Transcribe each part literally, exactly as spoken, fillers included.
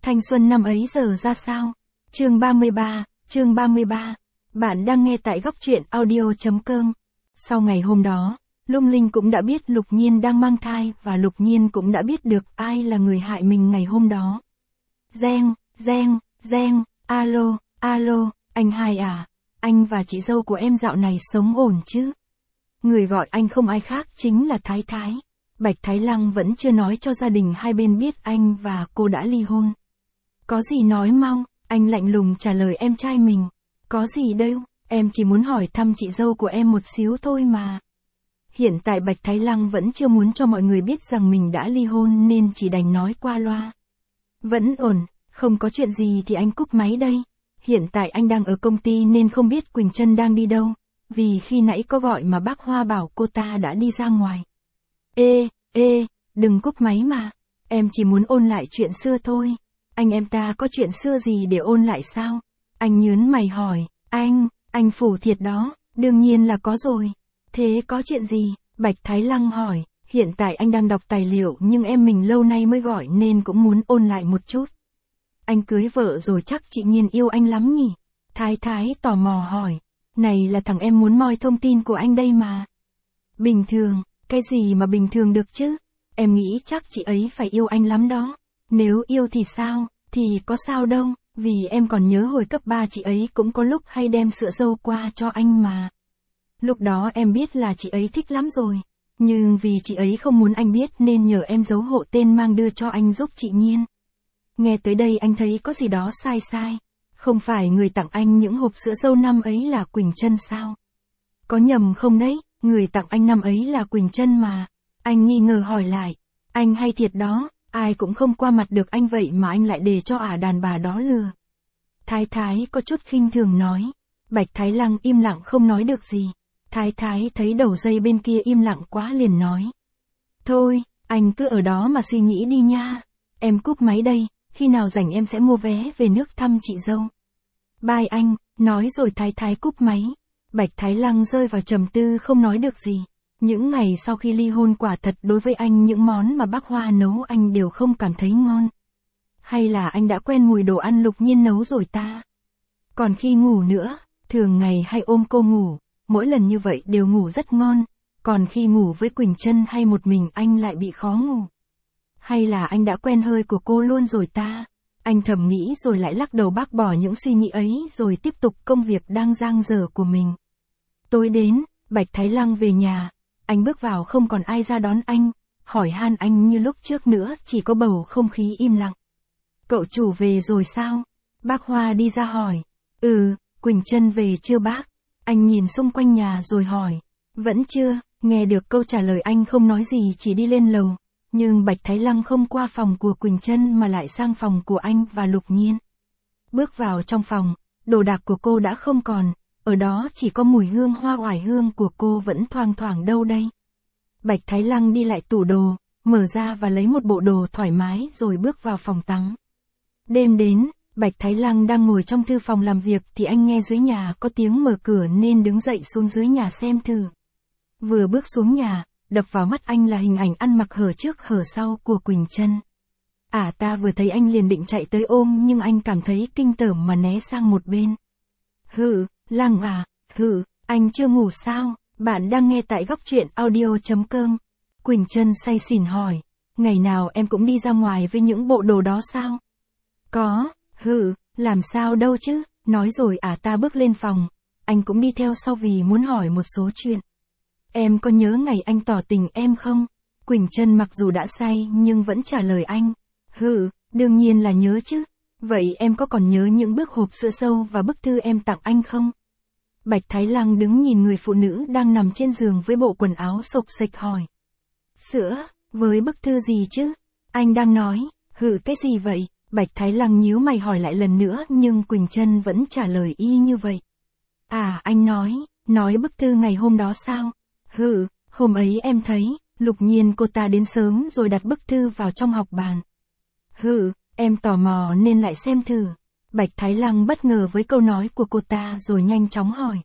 Thanh xuân năm ấy giờ ra sao? Chương ba mươi ba, chương ba mươi ba. Bạn đang nghe tại góc truyện audio.com. Sau ngày hôm đó, Lung Linh cũng đã biết Lục Nhiên đang mang thai và Lục Nhiên cũng đã biết được ai là người hại mình ngày hôm đó. Reng, reng, reng, alo, alo, anh hai à, anh và chị dâu của em dạo này sống ổn chứ? Người gọi anh không ai khác chính là Thái Thái. Bạch Thái Lăng vẫn chưa nói cho gia đình hai bên biết anh và cô đã ly hôn. Có gì nói mau, anh lạnh lùng trả lời em trai mình. Có gì đâu, em chỉ muốn hỏi thăm chị dâu của em một xíu thôi mà. Hiện tại Bạch Thái Lăng vẫn chưa muốn cho mọi người biết rằng mình đã ly hôn nên chỉ đành nói qua loa. Vẫn ổn, không có chuyện gì thì anh cúp máy đây. Hiện tại anh đang ở công ty nên không biết Quỳnh Trân đang đi đâu, vì khi nãy có gọi mà bác Hoa bảo cô ta đã đi ra ngoài. Ê, ê, đừng cúp máy mà, em chỉ muốn ôn lại chuyện xưa thôi. Anh em ta có chuyện xưa gì để ôn lại sao? Anh nhớn mày hỏi, anh, anh phủ thiệt đó, đương nhiên là có rồi. Thế có chuyện gì? Bạch Thái Lăng hỏi, hiện tại anh đang đọc tài liệu nhưng em mình lâu nay mới gọi nên cũng muốn ôn lại một chút. Anh cưới vợ rồi chắc chị Nhiên yêu anh lắm nhỉ? Thái Thái tò mò hỏi, này là thằng em muốn moi thông tin của anh đây mà. Bình thường, cái gì mà bình thường được chứ? Em nghĩ chắc chị ấy phải yêu anh lắm đó. Nếu yêu thì sao, thì có sao đâu, vì em còn nhớ hồi cấp ba chị ấy cũng có lúc hay đem sữa dâu qua cho anh mà. Lúc đó em biết là chị ấy thích lắm rồi, nhưng vì chị ấy không muốn anh biết nên nhờ em giấu hộ tên mang đưa cho anh giúp chị Nhiên. Nghe tới đây anh thấy có gì đó sai sai, không phải người tặng anh những hộp sữa dâu năm ấy là Quỳnh Trân sao? Có nhầm không đấy, người tặng anh năm ấy là Quỳnh Trân mà. Anh nghi ngờ hỏi lại, anh hay thiệt đó, ai cũng không qua mặt được anh vậy mà anh lại để cho ả đàn bà đó lừa. Thái Thái có chút khinh thường nói. Bạch Thái Lăng im lặng không nói được gì. Thái Thái thấy đầu dây bên kia im lặng quá liền nói. Thôi, anh cứ ở đó mà suy nghĩ đi nha. Em cúp máy đây, khi nào rảnh em sẽ mua vé về nước thăm chị dâu. Bye anh, nói rồi Thái Thái cúp máy. Bạch Thái Lăng rơi vào trầm tư không nói được gì. Những ngày sau khi ly hôn quả thật đối với anh những món mà bác Hoa nấu anh đều không cảm thấy ngon. Hay là anh đã quen mùi đồ ăn Lục Nhiên nấu rồi ta? Còn khi ngủ nữa, thường ngày hay ôm cô ngủ, mỗi lần như vậy đều ngủ rất ngon. Còn khi ngủ với Quỳnh Trân hay một mình anh lại bị khó ngủ. Hay là anh đã quen hơi của cô luôn rồi ta? Anh thầm nghĩ rồi lại lắc đầu bác bỏ những suy nghĩ ấy rồi tiếp tục công việc đang dang dở của mình. Tối đến, Bạch Thái Lăng về nhà. Anh bước vào không còn ai ra đón anh, hỏi han anh như lúc trước nữa, chỉ có bầu không khí im lặng. Cậu chủ về rồi sao? Bác Hoa đi ra hỏi. Ừ, Quỳnh Trân về chưa bác? Anh nhìn xung quanh nhà rồi hỏi. Vẫn chưa, nghe được câu trả lời anh không nói gì chỉ đi lên lầu. Nhưng Bạch Thái Lăng không qua phòng của Quỳnh Trân mà lại sang phòng của anh và Lục Nhiên. Bước vào trong phòng, đồ đạc của cô đã không còn. Ở đó chỉ có mùi hương hoa oải hương của cô vẫn thoang thoảng đâu đây. Bạch Thái Lăng đi lại tủ đồ, mở ra và lấy một bộ đồ thoải mái rồi bước vào phòng tắm. Đêm đến, Bạch Thái Lăng đang ngồi trong thư phòng làm việc thì anh nghe dưới nhà có tiếng mở cửa nên đứng dậy xuống dưới nhà xem thử. Vừa bước xuống nhà, đập vào mắt anh là hình ảnh ăn mặc hở trước hở sau của Quỳnh Trân. Ả ta vừa thấy anh liền định chạy tới ôm nhưng anh cảm thấy kinh tởm mà né sang một bên. Hự, Lăng à, hự, anh chưa ngủ sao? Bạn đang nghe tại góc truyện audio.com. Quỳnh Trân say xỉn hỏi, ngày nào em cũng đi ra ngoài với những bộ đồ đó sao? Có, hự, làm sao đâu chứ, nói rồi ả ta bước lên phòng, anh cũng đi theo sau vì muốn hỏi một số chuyện. Em có nhớ ngày anh tỏ tình em không? Quỳnh Trân mặc dù đã say nhưng vẫn trả lời anh. Hự, đương nhiên là nhớ chứ. Vậy em có còn nhớ những bức hộp sữa dâu và bức thư em tặng anh không? Bạch Thái Lăng đứng nhìn người phụ nữ đang nằm trên giường với bộ quần áo xộc xệch hỏi. Sữa, với bức thư gì chứ? Anh đang nói, hự cái gì vậy? Bạch Thái Lăng nhíu mày hỏi lại lần nữa nhưng Quỳnh Trân vẫn trả lời y như vậy. À anh nói, nói bức thư ngày hôm đó sao? Hự, hôm ấy em thấy, Lục Nhiên cô ta đến sớm rồi đặt bức thư vào trong học bàn. Hự, em tò mò nên lại xem thử. Bạch Thái Lăng bất ngờ với câu nói của cô ta rồi nhanh chóng hỏi.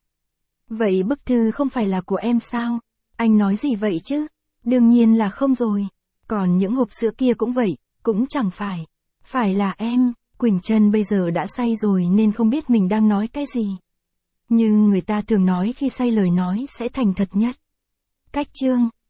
Vậy bức thư không phải là của em sao? Anh nói gì vậy chứ? Đương nhiên là không rồi. Còn những hộp sữa kia cũng vậy, cũng chẳng phải. Phải là em, Quỳnh Trân bây giờ đã say rồi nên không biết mình đang nói cái gì. Nhưng người ta thường nói khi say lời nói sẽ thành thật nhất. Cách chương